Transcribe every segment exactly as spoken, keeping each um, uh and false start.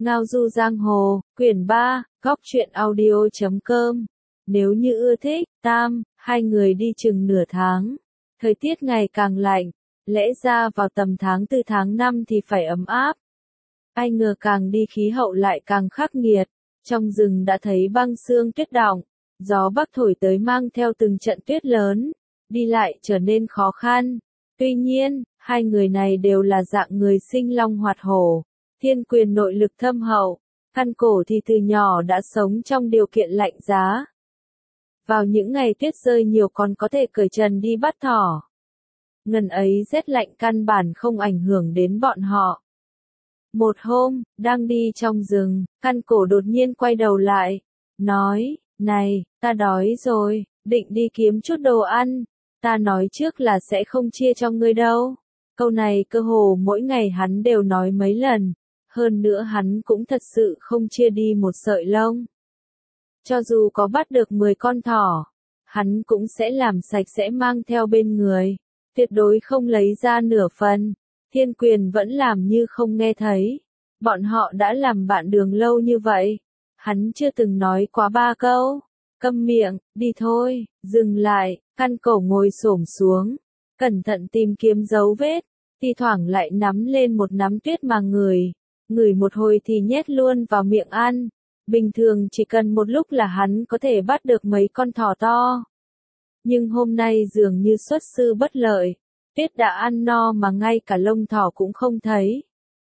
Ngao du giang hồ, quyển ba, góc truyện audio chấm com. Nếu như ưa thích, tam, hai người đi chừng nửa tháng. Thời tiết ngày càng lạnh, lẽ ra vào tầm tháng tư tháng năm thì phải ấm áp. Ai ngờ càng đi khí hậu lại càng khắc nghiệt, trong rừng đã thấy băng sương tuyết đọng, gió bắc thổi tới mang theo từng trận tuyết lớn, đi lại trở nên khó khăn. Tuy nhiên, hai người này đều là dạng người sinh long hoạt hổ, thiên quyền nội lực thâm hậu, căn cổ thì từ nhỏ đã sống trong điều kiện lạnh giá. Vào những ngày tuyết rơi nhiều còn có thể cởi trần đi bắt thỏ. Ngần ấy rét lạnh căn bản không ảnh hưởng đến bọn họ. Một hôm, đang đi trong rừng, căn cổ đột nhiên quay đầu lại, nói, này, ta đói rồi, định đi kiếm chút đồ ăn, ta nói trước là sẽ không chia cho ngươi đâu. Câu này cơ hồ mỗi ngày hắn đều nói mấy lần, hơn nữa hắn cũng thật sự không chia đi một sợi lông. Cho dù có bắt được mười con thỏ, hắn cũng sẽ làm sạch sẽ mang theo bên người, tuyệt đối không lấy ra nửa phần. Thiên Quyền vẫn làm như không nghe thấy. Bọn họ đã làm bạn đường lâu như vậy, hắn chưa từng nói quá ba câu. Câm miệng, đi thôi, dừng lại, căn cổ ngồi xổm xuống, cẩn thận tìm kiếm dấu vết, thi thoảng lại nắm lên một nắm tuyết mà ngửi, ngửi một hồi thì nhét luôn vào miệng ăn. Bình thường chỉ cần một lúc là hắn có thể bắt được mấy con thỏ to. Nhưng hôm nay dường như xuất sư bất lợi, tuyết đã ăn no mà ngay cả lông thỏ cũng không thấy.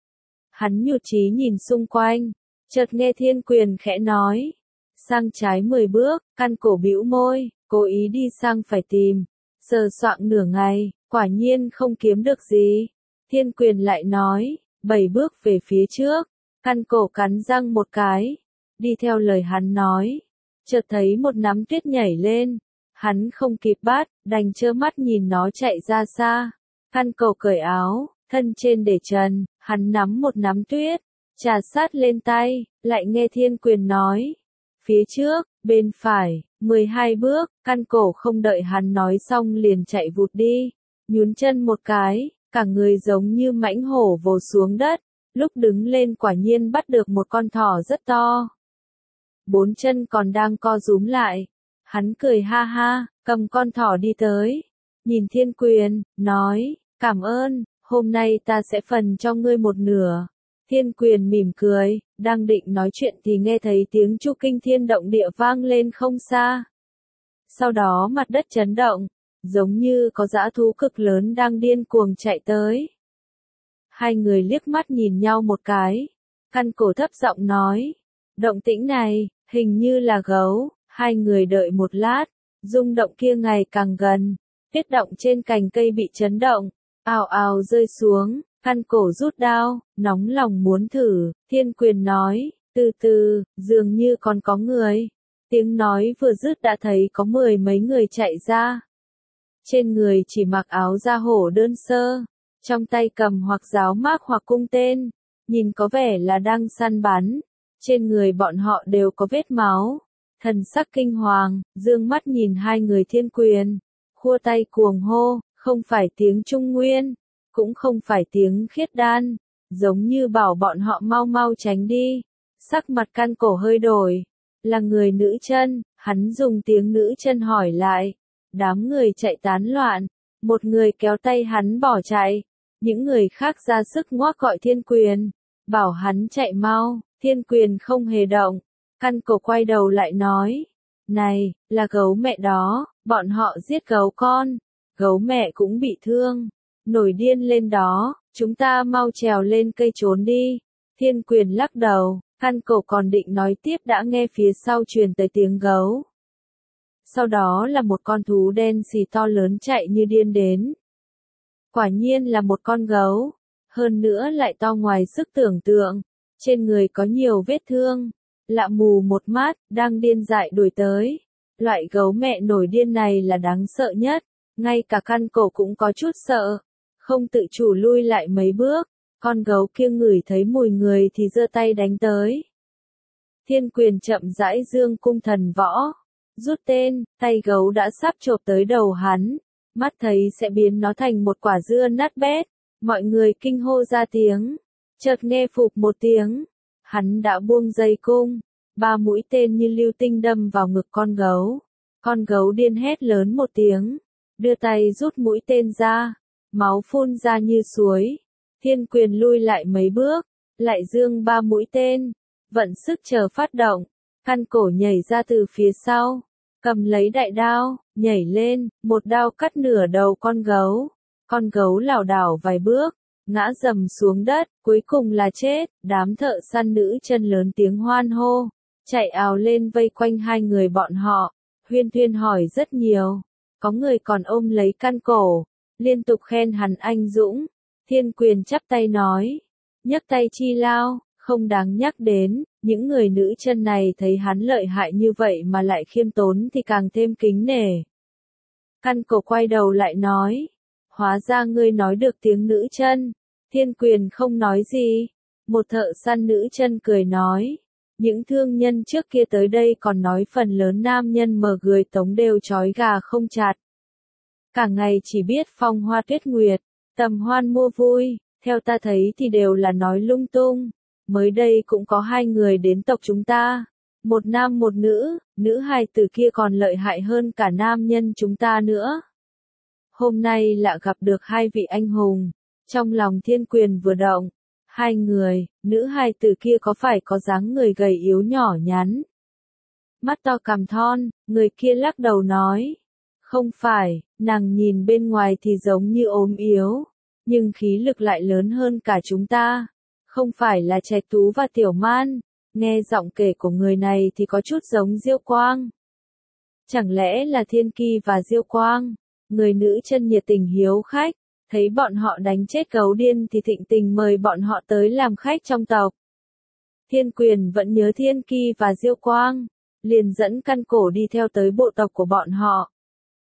Hắn nhụt chí nhìn xung quanh, chợt nghe Thiên Quyền khẽ nói, sang trái mười bước, căn cổ bĩu môi, cố ý đi sang phải tìm, sờ soạng nửa ngày, quả nhiên không kiếm được gì. Thiên Quyền lại nói, bảy bước về phía trước, căn cổ cắn răng một cái, đi theo lời hắn nói, chợt thấy một nắm tuyết nhảy lên, hắn không kịp bắt, đành trơ mắt nhìn nó chạy ra xa. Căn cổ cởi áo, thân trên để trần, hắn nắm một nắm tuyết, trà sát lên tay, lại nghe Thiên Quyền nói, phía trước, bên phải, mười hai bước, căn cổ không đợi hắn nói xong liền chạy vụt đi, nhún chân một cái, cả người giống như mãnh hổ vồ xuống đất, lúc đứng lên quả nhiên bắt được một con thỏ rất to. Bốn chân còn đang co rúm lại, hắn cười ha ha, cầm con thỏ đi tới, nhìn Thiên Quyền, nói, cảm ơn, hôm nay ta sẽ phần cho ngươi một nửa. Thiên Quyền mỉm cười, đang định nói chuyện thì nghe thấy tiếng chu kinh thiên động địa vang lên không xa. Sau đó mặt đất chấn động, giống như có dã thú cực lớn đang điên cuồng chạy tới. Hai người liếc mắt nhìn nhau một cái, căn cổ thấp giọng nói, động tĩnh này, hình như là gấu. Hai người đợi một lát, rung động kia ngày càng gần, tuyết động trên cành cây bị chấn động, ào ào rơi xuống, căn cổ rút đao, nóng lòng muốn thử. Thiên Quyền nói, từ từ, dường như còn có người. Tiếng nói vừa dứt đã thấy có mười mấy người chạy ra. Trên người chỉ mặc áo da hổ đơn sơ, trong tay cầm hoặc giáo mác hoặc cung tên, nhìn có vẻ là đang săn bắn. Trên người bọn họ đều có vết máu. Thần sắc kinh hoàng, dương mắt nhìn hai người Thiên Quyền, khua tay cuồng hô, không phải tiếng Trung Nguyên, cũng không phải tiếng Khiết Đan, giống như bảo bọn họ mau mau tránh đi. Sắc mặt căn cổ hơi đổi, là người nữ chân, hắn dùng tiếng nữ chân hỏi lại, đám người chạy tán loạn, một người kéo tay hắn bỏ chạy, những người khác ra sức ngoác gọi Thiên Quyền, bảo hắn chạy mau. Thiên Quyền không hề động. Căn cổ quay đầu lại nói, này, là gấu mẹ đó, bọn họ giết gấu con, gấu mẹ cũng bị thương, nổi điên lên đó, chúng ta mau trèo lên cây trốn đi. Thiên Quyền lắc đầu, căn cổ còn định nói tiếp đã nghe phía sau truyền tới tiếng gấu. Sau đó là một con thú đen xì to lớn chạy như điên đến. Quả nhiên là một con gấu, hơn nữa lại to ngoài sức tưởng tượng, trên người có nhiều vết thương. Lạ mù một mắt, đang điên dại đuổi tới. Loại gấu mẹ nổi điên này là đáng sợ nhất, ngay cả căn cổ cũng có chút sợ, không tự chủ lui lại mấy bước, con gấu kia ngửi thấy mùi người thì giơ tay đánh tới. Thiên Quyền chậm rãi dương cung thần võ, rút tên, tay gấu đã sắp chộp tới đầu hắn, mắt thấy sẽ biến nó thành một quả dưa nát bét, mọi người kinh hô ra tiếng, chợt nghe phụp một tiếng. Hắn đã buông dây cung, ba mũi tên như lưu tinh đâm vào ngực con gấu. Con gấu điên hét lớn một tiếng, đưa tay rút mũi tên ra, máu phun ra như suối. Thiên Quyền lui lại mấy bước, lại dương ba mũi tên, vận sức chờ phát động, căn cổ nhảy ra từ phía sau, cầm lấy đại đao, nhảy lên, một đao cắt nửa đầu con gấu. Con gấu lảo đảo vài bước, ngã dầm xuống đất, cuối cùng là chết. Đám thợ săn nữ chân lớn tiếng hoan hô, chạy ào lên vây quanh hai người bọn họ, huyên thuyên hỏi rất nhiều. Có người còn ôm lấy căn cổ, liên tục khen hắn anh dũng. Thiên Quyền chắp tay nói, nhấc tay chi lao, không đáng nhắc đến. Những người nữ chân này thấy hắn lợi hại như vậy mà lại khiêm tốn thì càng thêm kính nể. Căn cổ quay đầu lại nói, hóa ra ngươi nói được tiếng nữ chân. Thiên Quyền không nói gì. Một thợ săn nữ chân cười nói, những thương nhân trước kia tới đây còn nói phần lớn nam nhân mở gửi tống đều trói gà không chặt. Cả ngày chỉ biết phong hoa tuyết nguyệt, tầm hoan mua vui, theo ta thấy thì đều là nói lung tung. Mới đây cũng có hai người đến tộc chúng ta, một nam một nữ, nữ hài tử kia còn lợi hại hơn cả nam nhân chúng ta nữa. Hôm nay lại gặp được hai vị anh hùng, trong lòng Thiên Quyền vừa động. Hai người, nữ hài tử kia có phải có dáng người gầy yếu nhỏ nhắn, mắt to cằm thon, người kia lắc đầu nói, không phải, nàng nhìn bên ngoài thì giống như ốm yếu, nhưng khí lực lại lớn hơn cả chúng ta. Không phải là Trạch Tú và Tiểu Man, nghe giọng kể của người này thì có chút giống Diêu Quang. Chẳng lẽ là Thiên Kỳ và Diêu Quang? Người nữ chân nhiệt tình hiếu khách, thấy bọn họ đánh chết gấu điên thì thịnh tình mời bọn họ tới làm khách trong tộc. Thiên Quyền vẫn nhớ Thiên Kỳ và Diêu Quang, liền dẫn căn cổ đi theo tới bộ tộc của bọn họ.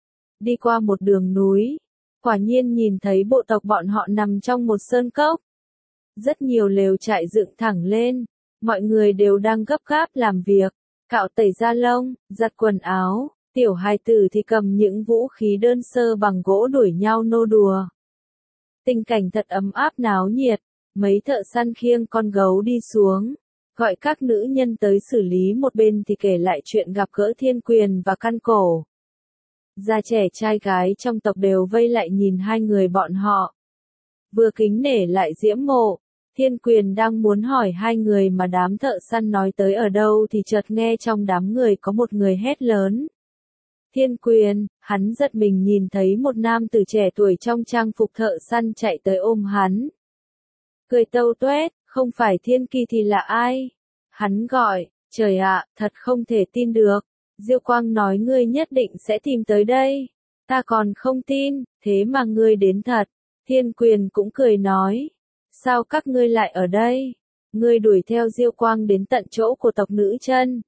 Đi qua một đường núi, quả nhiên nhìn thấy bộ tộc bọn họ nằm trong một sơn cốc. Rất nhiều lều trại dựng thẳng lên, mọi người đều đang gấp gáp làm việc, cạo tẩy da lông, giặt quần áo, tiểu hài tử thì cầm những vũ khí đơn sơ bằng gỗ đuổi nhau nô đùa. Tình cảnh thật ấm áp náo nhiệt, mấy thợ săn khiêng con gấu đi xuống, gọi các nữ nhân tới xử lý một bên thì kể lại chuyện gặp gỡ Thiên Quyền và căn cổ. Già trẻ trai gái trong tộc đều vây lại nhìn hai người bọn họ, vừa kính nể lại diễm mộ. Thiên Quyền đang muốn hỏi hai người mà đám thợ săn nói tới ở đâu thì chợt nghe trong đám người có một người hét lớn. Thiên Quyền, hắn giật mình nhìn thấy một nam tử trẻ tuổi trong trang phục thợ săn chạy tới ôm hắn. Cười tâu tuét, không phải Thiên Kỳ thì là ai? Hắn gọi, trời ạ, thật không thể tin được. Diêu Quang nói ngươi nhất định sẽ tìm tới đây. Ta còn không tin, thế mà ngươi đến thật. Thiên Quyền cũng cười nói. Sao các ngươi lại ở đây? Ngươi đuổi theo Diêu Quang đến tận chỗ của tộc nữ chân.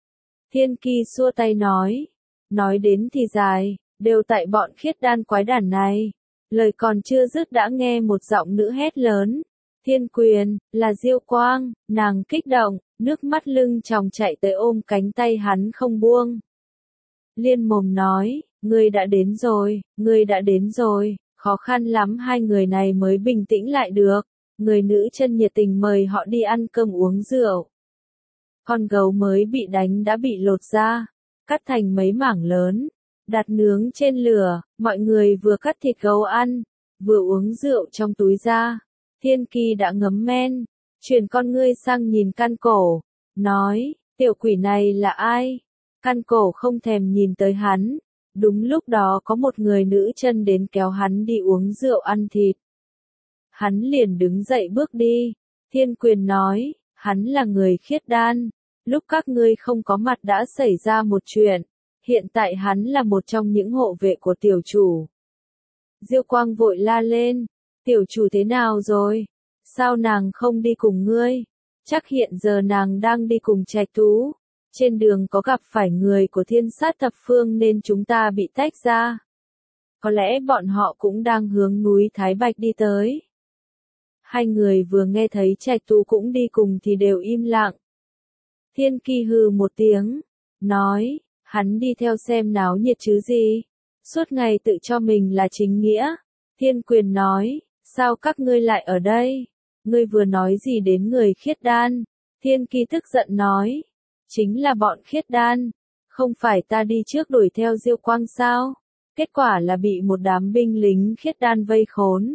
Thiên Kỳ xua tay nói. Nói đến thì dài, đều tại bọn khiết đan quái đản này. Lời còn chưa dứt đã nghe một giọng nữ hét lớn. Thiên Quyền, là Diêu Quang, nàng kích động, nước mắt lưng tròng chạy tới ôm cánh tay hắn không buông. Liên mồm nói, ngươi đã đến rồi, ngươi đã đến rồi, khó khăn lắm hai người này mới bình tĩnh lại được. Người nữ chân nhiệt tình mời họ đi ăn cơm uống rượu. Con gấu mới bị đánh đã bị lột ra, cắt thành mấy mảng lớn, đặt nướng trên lửa, mọi người vừa cắt thịt gấu ăn, vừa uống rượu trong túi ra. Thiên Kỳ đã ngấm men, chuyển con ngươi sang nhìn căn cổ, nói, tiểu quỷ này là ai? Căn cổ không thèm nhìn tới hắn, đúng lúc đó có một người nữ chân đến kéo hắn đi uống rượu ăn thịt. Hắn liền đứng dậy bước đi. Thiên Quyền nói, hắn là người khiết đan. Lúc các ngươi không có mặt đã xảy ra một chuyện. Hiện tại hắn là một trong những hộ vệ của tiểu chủ. Diêu Quang vội la lên. Tiểu chủ thế nào rồi? Sao nàng không đi cùng ngươi? Chắc hiện giờ nàng đang đi cùng Trạch Tú. Trên đường có gặp phải người của Thiên Sát Thập Phương nên chúng ta bị tách ra. Có lẽ bọn họ cũng đang hướng núi Thái Bạch đi tới. Hai người vừa nghe thấy Trạch Tú cũng đi cùng thì đều im lặng. Thiên Kỳ hừ một tiếng, nói, hắn đi theo xem náo nhiệt chứ gì, suốt ngày tự cho mình là chính nghĩa. Thiên Quyền nói, sao các ngươi lại ở đây? Ngươi vừa nói gì đến người khiết đan? Thiên Kỳ tức giận nói. Chính là bọn khiết đan. Không phải ta đi trước đuổi theo Diêu Quang sao? Kết quả là bị một đám binh lính khiết đan vây khốn.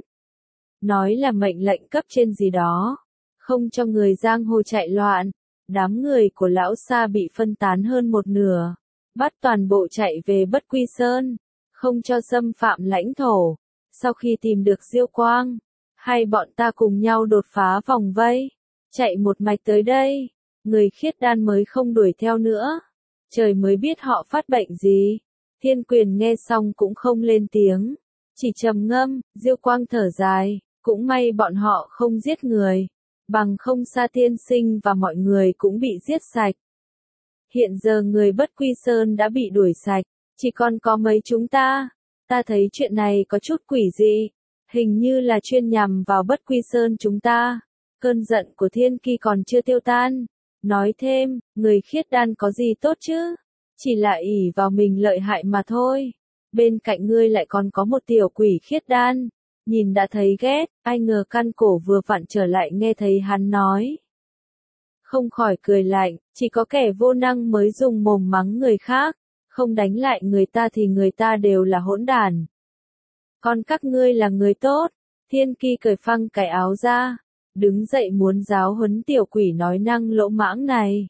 Nói là mệnh lệnh cấp trên gì đó. Không cho người giang hồ chạy loạn. Đám người của lão Sa bị phân tán hơn một nửa. Bắt toàn bộ chạy về Bất Quy Sơn. Không cho xâm phạm lãnh thổ. Sau khi tìm được Diêu Quang, hai bọn ta cùng nhau đột phá vòng vây. Chạy một mạch tới đây. Người khiết đan mới không đuổi theo nữa. Trời mới biết họ phát bệnh gì. Thiên Quyền nghe xong cũng không lên tiếng. Chỉ trầm ngâm, Diêu Quang thở dài. Cũng may bọn họ không giết người. Bằng không Sa Tiên Sinh và mọi người cũng bị giết sạch. Hiện giờ người Bất Quy Sơn đã bị đuổi sạch. Chỉ còn có mấy chúng ta. Ta thấy chuyện này có chút quỷ dị. Hình như là chuyên nhằm vào Bất Quy Sơn chúng ta. Cơn giận của Thiên Kỳ còn chưa tiêu tan. Nói thêm, người khiết đan có gì tốt chứ? Chỉ là ỷ vào mình lợi hại mà thôi. Bên cạnh ngươi lại còn có một tiểu quỷ khiết đan. Nhìn đã thấy ghét, ai ngờ Căn Cổ vừa vặn trở lại nghe thấy hắn nói. Không khỏi cười lạnh, chỉ có kẻ vô năng mới dùng mồm mắng người khác. Không đánh lại người ta thì người ta đều là hỗn đản. Còn các ngươi là người tốt. Thiên Kỳ cởi phăng cái áo ra. Đứng dậy muốn giáo huấn tiểu quỷ nói năng lỗ mãng này.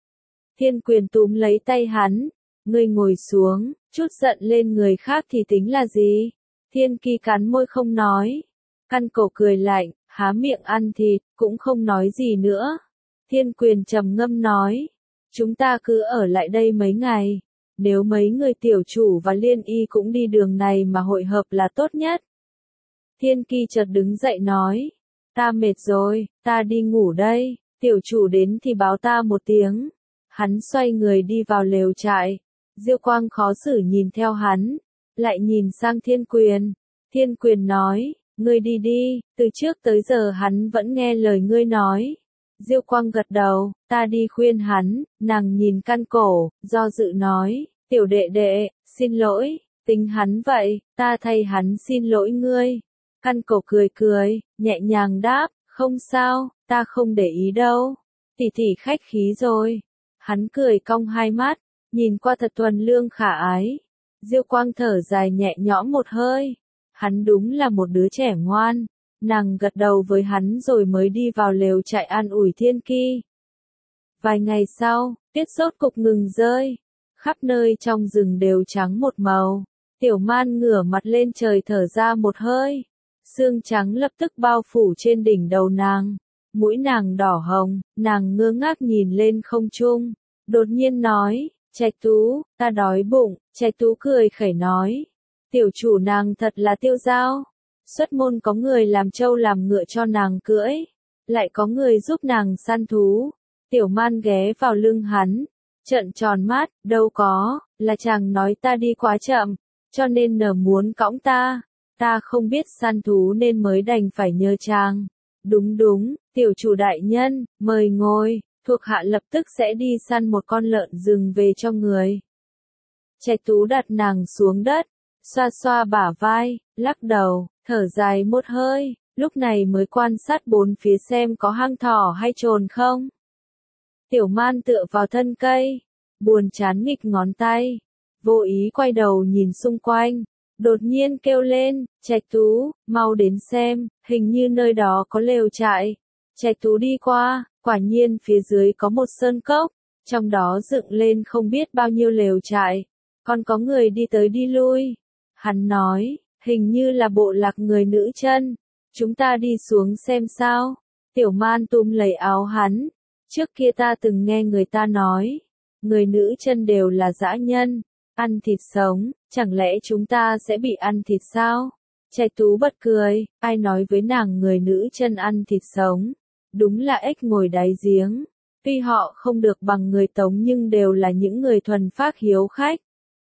Thiên Quyền túm lấy tay hắn. Ngươi ngồi xuống, chút giận lên người khác thì tính là gì? Thiên Kỳ cắn môi không nói. Căn Cổ cười lạnh, há miệng ăn thịt, cũng không nói gì nữa. Thiên Quyền trầm ngâm nói. Chúng ta cứ ở lại đây mấy ngày. Nếu mấy người tiểu chủ và Liên Y cũng đi đường này mà hội hợp là tốt nhất. Thiên Kỳ chợt đứng dậy nói. Ta mệt rồi, ta đi ngủ đây, tiểu chủ đến thì báo ta một tiếng. Hắn xoay người đi vào lều trại. Diêu Quang khó xử nhìn theo hắn, lại nhìn sang Thiên Quyền. Thiên Quyền nói, ngươi đi đi, từ trước tới giờ hắn vẫn nghe lời ngươi nói. Diêu Quang gật đầu, ta đi khuyên hắn. Nàng nhìn Căn Cổ, do dự nói, tiểu đệ đệ, xin lỗi, tính hắn vậy, ta thay hắn xin lỗi ngươi. Căn Cổ cười cười, nhẹ nhàng đáp, không sao, ta không để ý đâu. Tỷ tỷ khách khí rồi. Hắn cười cong hai mắt, nhìn qua thật thuần lương khả ái. Diêu Quang thở dài nhẹ nhõm một hơi. Hắn đúng là một đứa trẻ ngoan. Nàng gật đầu với hắn rồi mới đi vào lều trại an ủi Thiên Kỳ. Vài ngày sau, tuyết rốt cục ngừng rơi. Khắp nơi trong rừng đều trắng một màu. Tiểu Man ngửa mặt lên trời thở ra một hơi. Sương trắng lập tức bao phủ trên đỉnh đầu nàng. Mũi nàng đỏ hồng, nàng ngơ ngác nhìn lên không trung. Đột nhiên nói, Trạch Tú, ta đói bụng. Trạch Tú cười khẩy nói. Tiểu chủ nàng thật là tiêu dao. Xuất môn có người làm trâu làm ngựa cho nàng cưỡi. Lại có người giúp nàng săn thú. Tiểu Man ghé vào lưng hắn. Trợn tròn mắt, đâu có, là chàng nói ta đi quá chậm. Cho nên nở muốn cõng ta. Ta không biết săn thú nên mới đành phải nhờ chàng. Đúng đúng, tiểu chủ đại nhân, mời ngồi, thuộc hạ lập tức sẽ đi săn một con lợn rừng về cho người. Trạch Tú đặt nàng xuống đất, xoa xoa bả vai, lắc đầu, thở dài một hơi, lúc này mới quan sát bốn phía xem có hang thỏ hay trồn không. Tiểu Man tựa vào thân cây, buồn chán nghịch ngón tay, vô ý quay đầu nhìn xung quanh. Đột nhiên kêu lên, Trạch Tú, mau đến xem, hình như nơi đó có lều trại. Trạch Tú đi qua, quả nhiên phía dưới có một sơn cốc, trong đó dựng lên không biết bao nhiêu lều trại, còn có người đi tới đi lui. Hắn nói, hình như là bộ lạc người nữ chân, chúng ta đi xuống xem sao. Tiểu Man túm lấy áo hắn, trước kia ta từng nghe người ta nói, người nữ chân đều là dã nhân. Ăn thịt sống, chẳng lẽ chúng ta sẽ bị ăn thịt sao? Trạch Tú bật cười, ai nói với nàng người nữ chân ăn thịt sống? Đúng là ếch ngồi đáy giếng. Tuy họ không được bằng người Tống nhưng đều là những người thuần phác hiếu khách.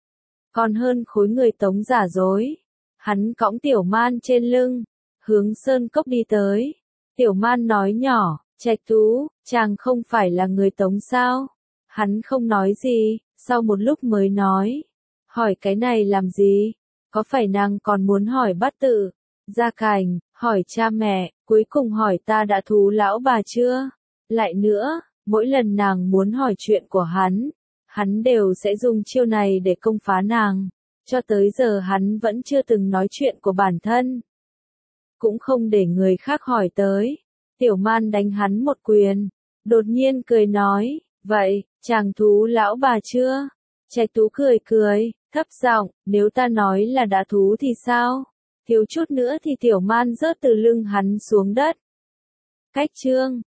Còn hơn khối người Tống giả dối. Hắn cõng Tiểu Man trên lưng, hướng sơn cốc đi tới. Tiểu Man nói nhỏ, Trạch Tú, chàng không phải là người Tống sao? Hắn không nói gì. Sau một lúc mới nói, hỏi cái này làm gì? Có phải nàng còn muốn hỏi Bát Tự, Gia Cảnh, hỏi cha mẹ, cuối cùng hỏi ta đã thú lão bà chưa? Lại nữa, Mỗi lần nàng muốn hỏi chuyện của hắn, hắn đều sẽ dùng chiêu này để công phá nàng. Cho tới giờ hắn vẫn chưa từng nói chuyện của bản thân. Cũng không để người khác hỏi tới. Tiểu Man đánh hắn một quyền. Đột nhiên cười nói, vậy, chàng thú lão bà chưa? Trạch Tú cười cười, thấp giọng, nếu ta nói là đã thú thì sao? Thiếu chút nữa thì Tiểu Man rớt từ lưng hắn xuống đất. Cách chương